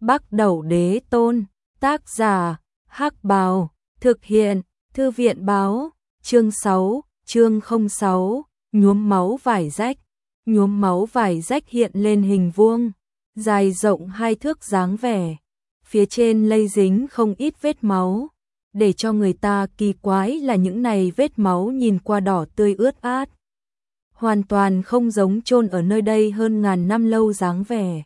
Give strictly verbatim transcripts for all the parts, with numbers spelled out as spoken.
Bắc Đẩu Đế Tôn, tác giả, Hắc Bào, thực hiện, Thư viện báo, chương sáu, chương không sáu, nhuốm máu vải rách. Nhuốm máu vải rách hiện lên hình vuông, dài rộng hai thước dáng vẻ, phía trên lây dính không ít vết máu. Để cho người ta kỳ quái là những này vết máu nhìn qua đỏ tươi ướt át, hoàn toàn không giống chôn ở nơi đây hơn ngàn năm lâu dáng vẻ.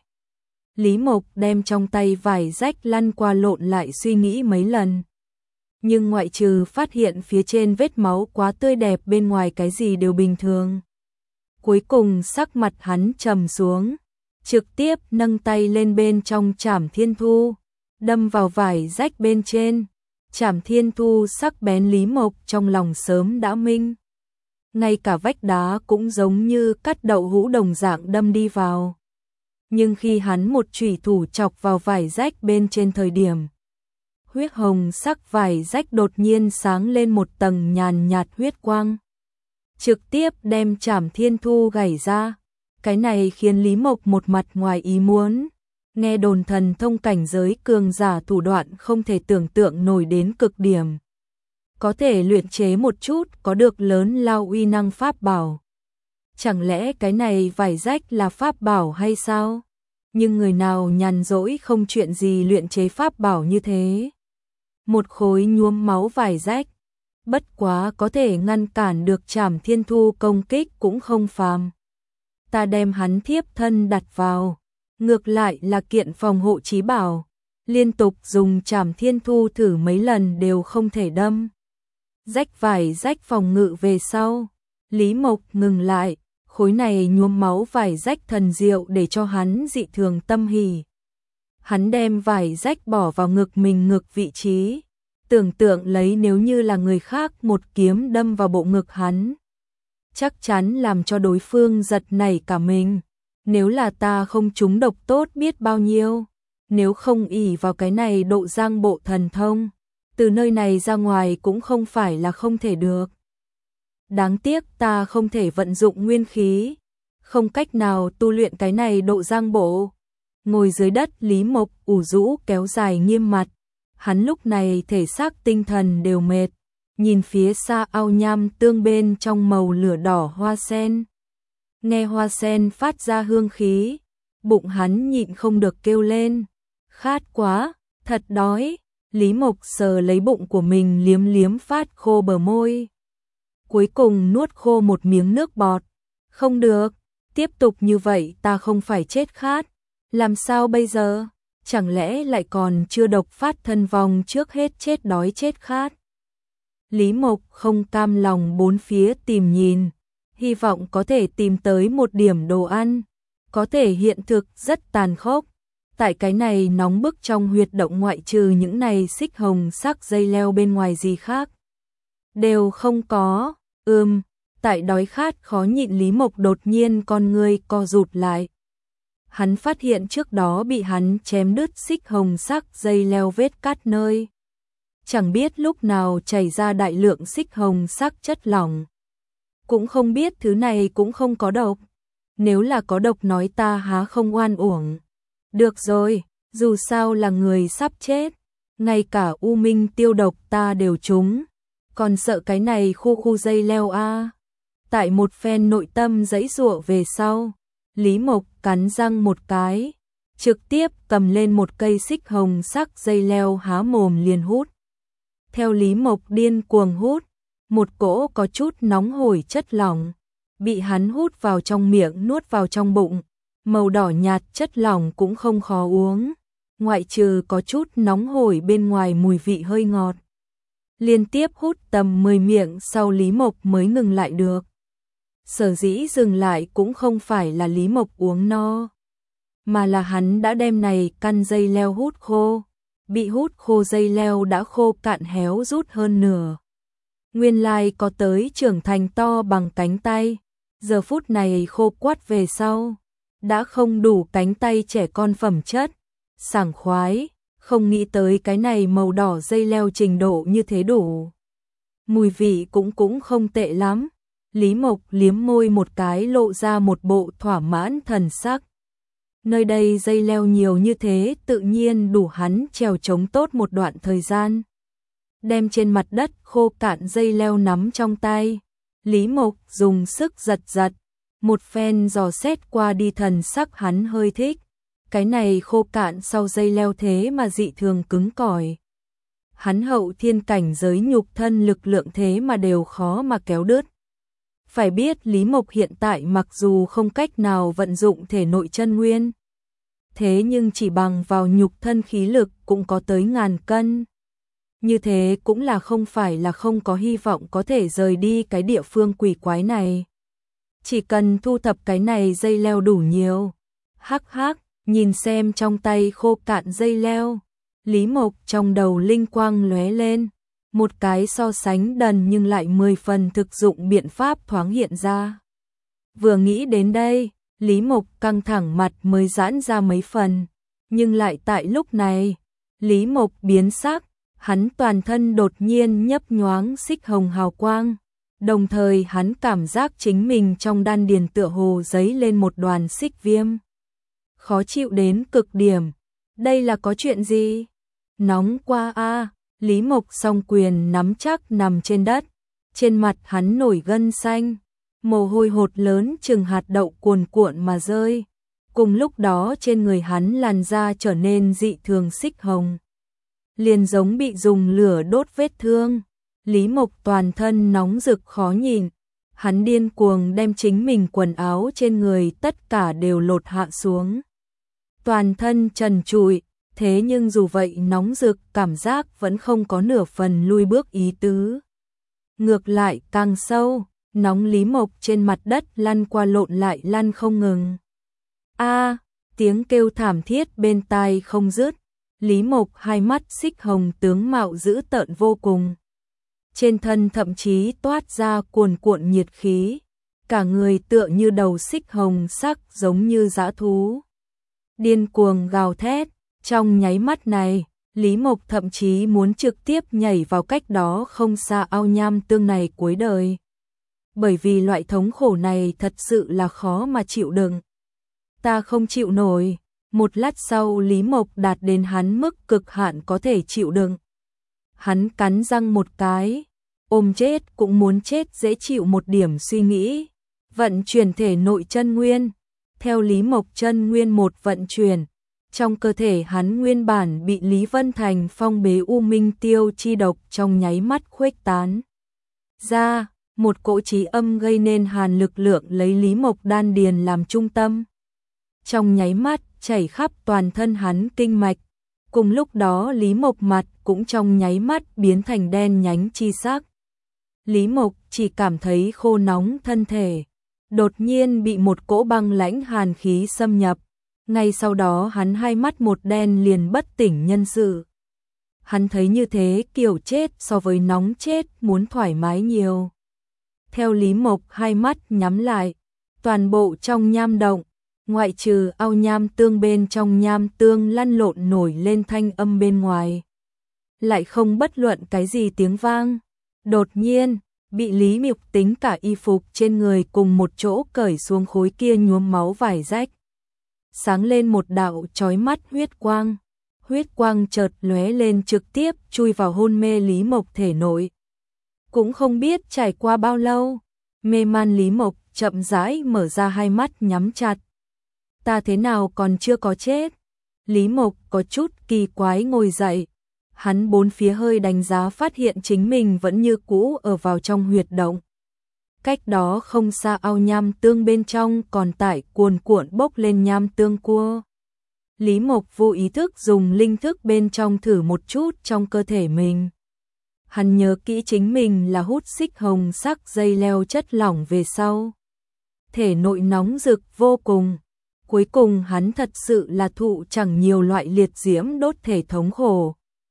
Lý Mộc đem trong tay vải rách lăn qua lộn lại suy nghĩ mấy lần. Nhưng ngoại trừ phát hiện phía trên vết máu quá tươi đẹp bên ngoài cái gì đều bình thường. Cuối cùng sắc mặt hắn trầm xuống, trực tiếp nâng tay lên bên trong Trảm Thiên Thu, đâm vào vải rách bên trên. Trảm Thiên Thu sắc bén, Lý Mộc trong lòng sớm đã minh. Ngay cả vách đá cũng giống như cắt đậu hũ đồng dạng đâm đi vào. Nhưng khi hắn một chủy thủ chọc vào vải rách bên trên thời điểm, huyết hồng sắc vải rách đột nhiên sáng lên một tầng nhàn nhạt huyết quang, trực tiếp đem Trảm Thiên Thu gảy ra. Cái này khiến Lý Mộc một mặt ngoài ý muốn. Nghe đồn thần thông cảnh giới cường giả thủ đoạn không thể tưởng tượng nổi đến cực điểm, có thể luyện chế một chút có được lớn lao uy năng pháp bảo. Chẳng lẽ cái này vải rách là pháp bảo hay sao? Nhưng người nào nhàn rỗi không chuyện gì luyện chế pháp bảo như thế? Một khối nhuốm máu vải rách, bất quá có thể ngăn cản được Trảm Thiên Thu công kích cũng không phàm. Ta đem hắn thiếp thân đặt vào, ngược lại là kiện phòng hộ chí bảo, liên tục dùng Trảm Thiên Thu thử mấy lần đều không thể đâm rách vải rách phòng ngự. Về sau, Lý Mộc ngừng lại, khối này nhuốm máu vải rách thần diệu để cho hắn dị thường tâm hỉ. Hắn đem vải rách bỏ vào ngực mình ngực vị trí, tưởng tượng lấy nếu như là người khác một kiếm đâm vào bộ ngực hắn, chắc chắn làm cho đối phương giật nảy cả mình. Nếu là ta không trúng độc tốt biết bao nhiêu, nếu không ỷ vào cái này độ giang bộ thần thông, từ nơi này ra ngoài cũng không phải là không thể được. Đáng tiếc ta không thể vận dụng nguyên khí, không cách nào tu luyện cái này độ giang bộ. Ngồi dưới đất, Lý Mộc ủ rũ kéo dài nghiêm mặt, hắn lúc này thể xác tinh thần đều mệt, nhìn phía xa ao nham tương bên trong màu lửa đỏ hoa sen. Nghe hoa sen phát ra hương khí, bụng hắn nhịn không được kêu lên, khát quá, thật đói. Lý Mộc sờ lấy bụng của mình, liếm liếm phát khô bờ môi, cuối cùng nuốt khô một miếng nước bọt. Không được, tiếp tục như vậy ta không phải chết khát, làm sao bây giờ? Chẳng lẽ lại còn chưa độc phát thân vong trước hết chết đói chết khát? Lý Mộc không cam lòng bốn phía tìm nhìn, hy vọng có thể tìm tới một điểm đồ ăn. Có thể hiện thực rất tàn khốc. Tại cái này nóng bức trong huyệt động, ngoại trừ những này xích hồng sắc dây leo bên ngoài gì khác đều không có. Ừm, tại đói khát khó nhịn, Lý Mộc đột nhiên con ngươi co rụt lại. Hắn phát hiện trước đó bị hắn chém đứt xích hồng sắc dây leo vết cắt nơi, chẳng biết lúc nào chảy ra đại lượng xích hồng sắc chất lỏng. Cũng không biết thứ này cũng không có độc. Nếu là có độc nói ta há không oan uổng. Được rồi, dù sao là người sắp chết, ngay cả u minh tiêu độc ta đều trúng, còn sợ cái này khu khu dây leo a. À. Tại một phen nội tâm giãy giụa về sau, Lý Mộc cắn răng một cái, trực tiếp cầm lên một cây xích hồng sắc dây leo há mồm liền hút. Theo Lý Mộc điên cuồng hút, một cỗ có chút nóng hổi chất lỏng bị hắn hút vào trong miệng, nuốt vào trong bụng. Màu đỏ nhạt chất lỏng cũng không khó uống, ngoại trừ có chút nóng hổi bên ngoài mùi vị hơi ngọt. Liên tiếp hút tầm mười miệng sau, Lý Mộc mới ngừng lại được. Sở dĩ dừng lại cũng không phải là Lý Mộc uống no, mà là hắn đã đem này căn dây leo hút khô. Bị hút khô dây leo đã khô cạn héo rút hơn nửa. Nguyên lai có tới trưởng thành to bằng cánh tay, giờ phút này khô quắt về sau, đã không đủ cánh tay trẻ con phẩm chất, sảng khoái, không nghĩ tới cái này màu đỏ dây leo trình độ như thế đủ. Mùi vị cũng cũng không tệ lắm. Lý Mộc liếm môi một cái, lộ ra một bộ thỏa mãn thần sắc. Nơi đây dây leo nhiều như thế tự nhiên đủ hắn trèo trống tốt một đoạn thời gian. Đem trên mặt đất khô cạn dây leo nắm trong tay, Lý Mộc dùng sức giật giật, một phen dò xét qua đi thần sắc hắn hơi thích. Cái này khô cạn sau dây leo thế mà dị thường cứng cỏi. Hắn hậu thiên cảnh giới nhục thân lực lượng thế mà đều khó mà kéo đứt. Phải biết Lý Mộc hiện tại mặc dù không cách nào vận dụng thể nội chân nguyên, thế nhưng chỉ bằng vào nhục thân khí lực cũng có tới ngàn cân. Như thế cũng là không phải là không có hy vọng có thể rời đi cái địa phương quỷ quái này. Chỉ cần thu thập cái này dây leo đủ nhiều. Hắc hắc, nhìn xem trong tay khô cạn dây leo, Lý Mộc trong đầu linh quang lóe lên, một cái so sánh đần nhưng lại mười phần thực dụng biện pháp thoáng hiện ra. Vừa nghĩ đến đây, Lý Mộc căng thẳng mặt mới giãn ra mấy phần, nhưng lại tại lúc này, Lý Mộc biến sắc, hắn toàn thân đột nhiên nhấp nhoáng xích hồng hào quang, đồng thời hắn cảm giác chính mình trong đan điền tựa hồ giấy lên một đoàn xích viêm. Khó chịu đến cực điểm, đây là có chuyện gì? Nóng quá a, à. Lý Mộc song quyền nắm chắc nằm trên đất, trên mặt hắn nổi gân xanh, mồ hôi hột lớn chừng hạt đậu cuồn cuộn mà rơi. Cùng lúc đó trên người hắn làn da trở nên dị thường xích hồng, liền giống bị dùng lửa đốt vết thương. Lý Mộc toàn thân nóng rực khó nhìn, hắn điên cuồng đem chính mình quần áo trên người tất cả đều lột hạ xuống. Toàn thân trần trụi, thế nhưng dù vậy nóng rực cảm giác vẫn không có nửa phần lui bước ý tứ. Ngược lại càng sâu, nóng Lý Mộc trên mặt đất lăn qua lộn lại lăn không ngừng. A, tiếng kêu thảm thiết bên tai không dứt. Lý Mộc hai mắt xích hồng tướng mạo dữ tợn vô cùng. Trên thân thậm chí toát ra cuồn cuộn nhiệt khí, cả người tựa như đầu xích hồng sắc giống như dã thú. Điên cuồng gào thét, trong nháy mắt này, Lý Mộc thậm chí muốn trực tiếp nhảy vào cách đó không xa ao nham tương này cuối đời. Bởi vì loại thống khổ này thật sự là khó mà chịu đựng. Ta không chịu nổi. Một lát sau Lý Mộc đạt đến hắn mức cực hạn có thể chịu đựng. Hắn cắn răng một cái, ôm chết cũng muốn chết dễ chịu một điểm suy nghĩ. Vận chuyển thể nội chân nguyên. Theo Lý Mộc chân nguyên một vận chuyển, trong cơ thể hắn nguyên bản bị Lý Vân Thành phong bế u minh tiêu chi độc trong nháy mắt khuếch tán ra, một cỗ trí âm gây nên hàn lực lượng lấy Lý Mộc đan điền làm trung tâm. Trong nháy mắt chảy khắp toàn thân hắn kinh mạch, cùng lúc đó Lý Mộc mặt cũng trong nháy mắt biến thành đen nhánh chi sắc. Lý Mộc chỉ cảm thấy khô nóng thân thể, đột nhiên bị một cỗ băng lãnh hàn khí xâm nhập, ngay sau đó hắn hai mắt một đen liền bất tỉnh nhân sự. Hắn thấy như thế kiểu chết so với nóng chết muốn thoải mái nhiều. Theo Lý Mộc hai mắt nhắm lại, toàn bộ trong nham động, ngoại trừ ao nham tương bên trong nham tương lăn lộn nổi lên thanh âm bên ngoài, lại không bất luận cái gì tiếng vang. Đột nhiên, bị Lý Mộc tính cả y phục trên người cùng một chỗ cởi xuống khối kia nhuốm máu vải rách. Sáng lên một đạo chói mắt huyết quang, huyết quang chợt lóe lên trực tiếp chui vào hôn mê Lý Mộc thể nội. Cũng không biết trải qua bao lâu, mê man Lý Mộc chậm rãi mở ra hai mắt nhắm chặt. Ta thế nào còn chưa có chết? Lý Mộc có chút kỳ quái ngồi dậy. Hắn bốn phía hơi đánh giá phát hiện chính mình vẫn như cũ ở vào trong huyệt động. Cách đó không xa ao nham tương bên trong còn tải cuồn cuộn bốc lên nham tương cua. Lý Mộc vô ý thức dùng linh thức bên trong thử một chút trong cơ thể mình. Hắn nhớ kỹ chính mình là hút xích hồng sắc dây leo chất lỏng về sau. Thể nội nóng rực vô cùng. Cuối cùng hắn thật sự là thụ chẳng nhiều loại liệt diễm đốt thể thống khổ.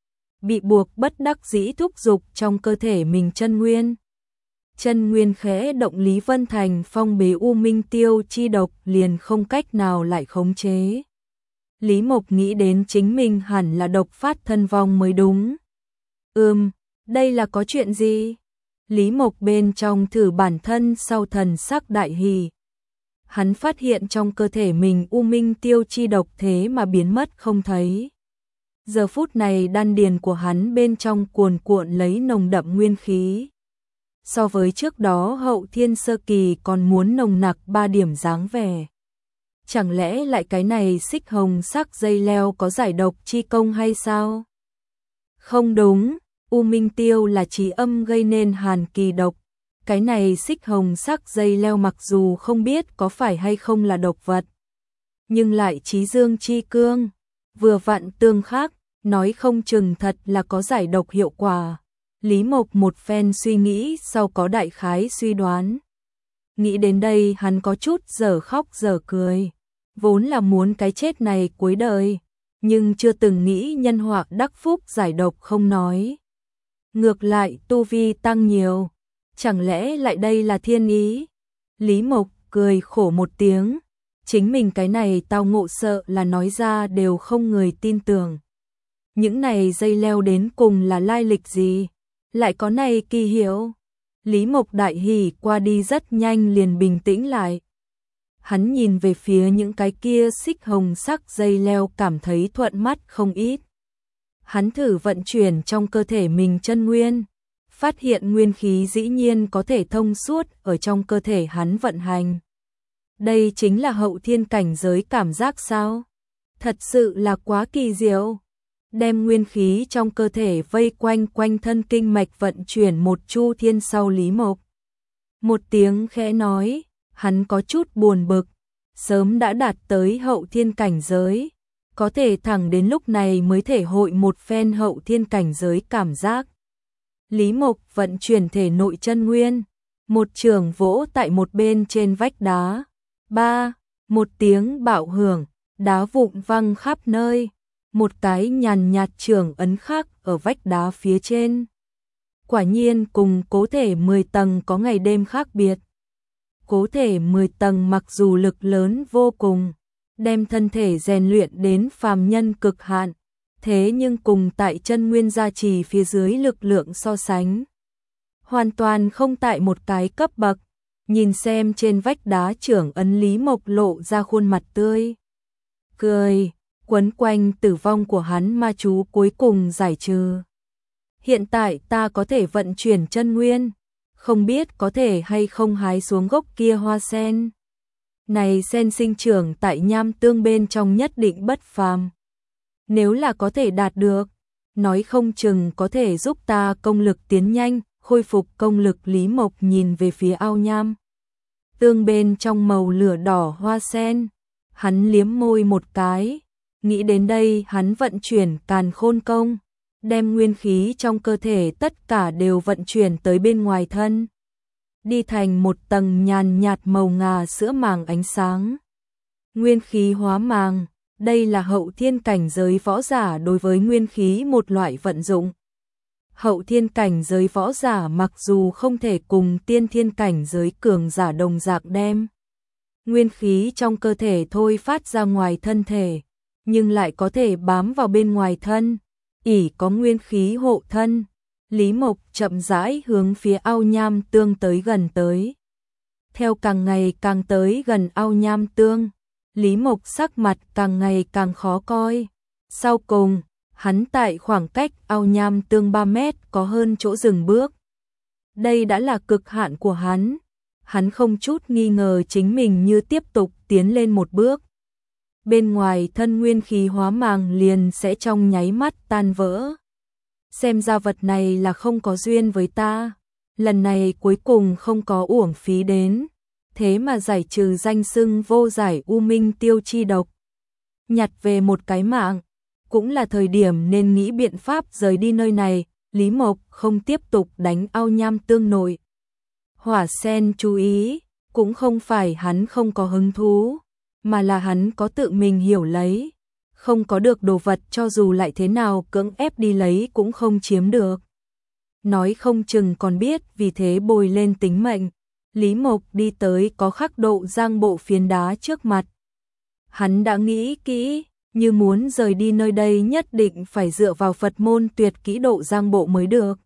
Bị buộc bất đắc dĩ thúc dục trong cơ thể mình chân nguyên. Chân nguyên khẽ động Lý Vân Thành phong bế u minh tiêu chi độc liền không cách nào lại khống chế. Lý Mộc nghĩ đến chính mình hẳn là độc phát thân vong mới đúng. Ừm, đây là có chuyện gì? Lý Mộc bên trong thử bản thân sau thần sắc đại hỉ. hắn phát hiện trong cơ thể mình u minh tiêu chi độc thế mà biến mất không thấy. Giờ phút này đan điền của hắn bên trong cuồn cuộn lấy nồng đậm nguyên khí. So với trước đó hậu thiên sơ kỳ còn muốn nồng nặc ba điểm dáng vẻ. Chẳng lẽ lại cái này xích hồng sắc dây leo có giải độc chi công hay sao? Không đúng, u minh tiêu là trí âm gây nên hàn kỳ độc. Cái này xích hồng sắc dây leo mặc dù không biết có phải hay không là độc vật, nhưng lại trí dương chi cương, vừa vặn tương khắc, nói không chừng thật là có giải độc hiệu quả. Lý Mộc một phen suy nghĩ sau có đại khái suy đoán. Nghĩ đến đây hắn có chút dở khóc dở cười, vốn là muốn cái chết này cuối đời, nhưng chưa từng nghĩ nhân họa đắc phúc giải độc không nói. Ngược lại tu vi tăng nhiều, chẳng lẽ lại đây là thiên ý? Lý Mộc cười khổ một tiếng, chính mình cái này tao ngộ sợ là nói ra đều không người tin tưởng. Những này dây leo đến cùng là lai lịch gì? Lại có này kỳ hiệu? Lý Mộc đại hỉ qua đi rất nhanh liền bình tĩnh lại. Hắn nhìn về phía những cái kia xích hồng sắc dây leo cảm thấy thuận mắt không ít. Hắn thử vận chuyển trong cơ thể mình chân nguyên, phát hiện nguyên khí dĩ nhiên có thể thông suốt ở trong cơ thể hắn vận hành. Đây chính là hậu thiên cảnh giới cảm giác sao? Thật sự là quá kỳ diệu. Đem nguyên khí trong cơ thể vây quanh quanh thân kinh mạch vận chuyển một chu thiên sau Lý Mộc. Một tiếng khẽ nói, hắn có chút buồn bực, sớm đã đạt tới hậu thiên cảnh giới, có thể thẳng đến lúc này mới thể hội một phen hậu thiên cảnh giới cảm giác. Lý Mộc vận chuyển thể nội chân nguyên, một trường vỗ tại một bên trên vách đá. Ba, một tiếng bạo hưởng, đá vụn văng khắp nơi. Một cái nhàn nhạt trường ấn khác ở vách đá phía trên. Quả nhiên cùng cố thể mười tầng có ngày đêm khác biệt. Cố thể mười tầng mặc dù lực lớn vô cùng, đem thân thể rèn luyện đến phàm nhân cực hạn, thế nhưng cùng tại chân nguyên gia trì phía dưới lực lượng so sánh, hoàn toàn không tại một cái cấp bậc. Nhìn xem trên vách đá trưởng ấn, Lý Mộc lộ ra khuôn mặt tươi cười, quấn quanh tử vong của hắn ma chú cuối cùng giải trừ. Hiện tại ta có thể vận chuyển chân nguyên, không biết có thể hay không hái xuống gốc kia hoa sen. Này sen sinh trưởng tại nham tương bên trong nhất định bất phàm. Nếu là có thể đạt được, nói không chừng có thể giúp ta công lực tiến nhanh, khôi phục công lực. Lý Mộc nhìn về phía ao nham tương bên trong màu lửa đỏ hoa sen, hắn liếm môi một cái. Nghĩ đến đây hắn vận chuyển càn khôn công, đem nguyên khí trong cơ thể tất cả đều vận chuyển tới bên ngoài thân, đi thành một tầng nhàn nhạt màu ngà sữa màng ánh sáng. Nguyên khí hóa màng, đây là hậu thiên cảnh giới võ giả đối với nguyên khí một loại vận dụng. Hậu thiên cảnh giới võ giả mặc dù không thể cùng tiên thiên cảnh giới cường giả đồng dạng đem nguyên khí trong cơ thể thôi phát ra ngoài thân thể, nhưng lại có thể bám vào bên ngoài thân, ỷ có nguyên khí hộ thân. Lý Mộc chậm rãi hướng phía ao nham tương tới gần tới. Theo càng ngày càng tới gần ao nham tương, Lý Mộc sắc mặt càng ngày càng khó coi. Sau cùng, hắn tại khoảng cách ao nham tương ba mét có hơn chỗ dừng bước. Đây đã là cực hạn của hắn. Hắn không chút nghi ngờ chính mình như tiếp tục tiến lên một bước, bên ngoài thân nguyên khí hóa màng liền sẽ trong nháy mắt tan vỡ. Xem ra vật này là không có duyên với ta, lần này cuối cùng không có uổng phí đến, thế mà giải trừ danh xưng vô giải u minh tiêu chi độc. Nhặt về một cái mạng, cũng là thời điểm nên nghĩ biện pháp rời đi nơi này. Lý Mộc không tiếp tục đánh ao nham tương nội hỏa sen chú ý, cũng không phải hắn không có hứng thú, mà là hắn có tự mình hiểu lấy, không có được đồ vật cho dù lại thế nào cưỡng ép đi lấy cũng không chiếm được. Nói không chừng còn biết vì thế bồi lên tính mệnh. Lý Mộc đi tới có khắc độ giang bộ phiến đá trước mặt. Hắn đã nghĩ kỹ, như muốn rời đi nơi đây nhất định phải dựa vào Phật môn tuyệt kỹ độ giang bộ mới được.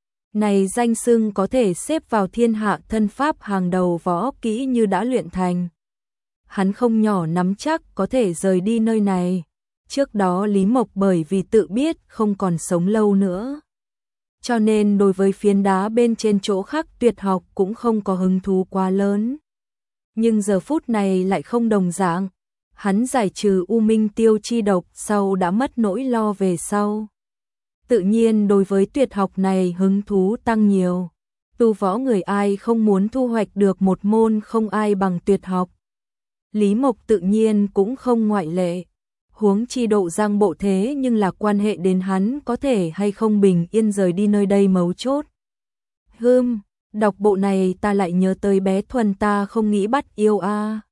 Này danh xưng có thể xếp vào thiên hạ thân pháp hàng đầu võ kỹ như đã luyện thành. hắn không nhỏ nắm chắc có thể rời đi nơi này. Trước đó Lý Mộc bởi vì tự biết không còn sống lâu nữa, cho nên đối với phiến đá bên trên chỗ khác tuyệt học cũng không có hứng thú quá lớn. Nhưng giờ phút này lại không đồng dạng, hắn giải trừ U Minh Tiêu chi độc sau đã mất nỗi lo về sau. Tự nhiên đối với tuyệt học này hứng thú tăng nhiều. Tu võ người ai không muốn thu hoạch được một môn không ai bằng tuyệt học. Lý Mộc tự nhiên cũng không ngoại lệ. Huống chi Độ Giang bộ thế nhưng là quan hệ đến hắn có thể hay không bình yên rời đi nơi đây mấu chốt. Hừm, đọc bộ này ta lại nhớ tới bé Thuần ta không nghĩ bắt yêu a.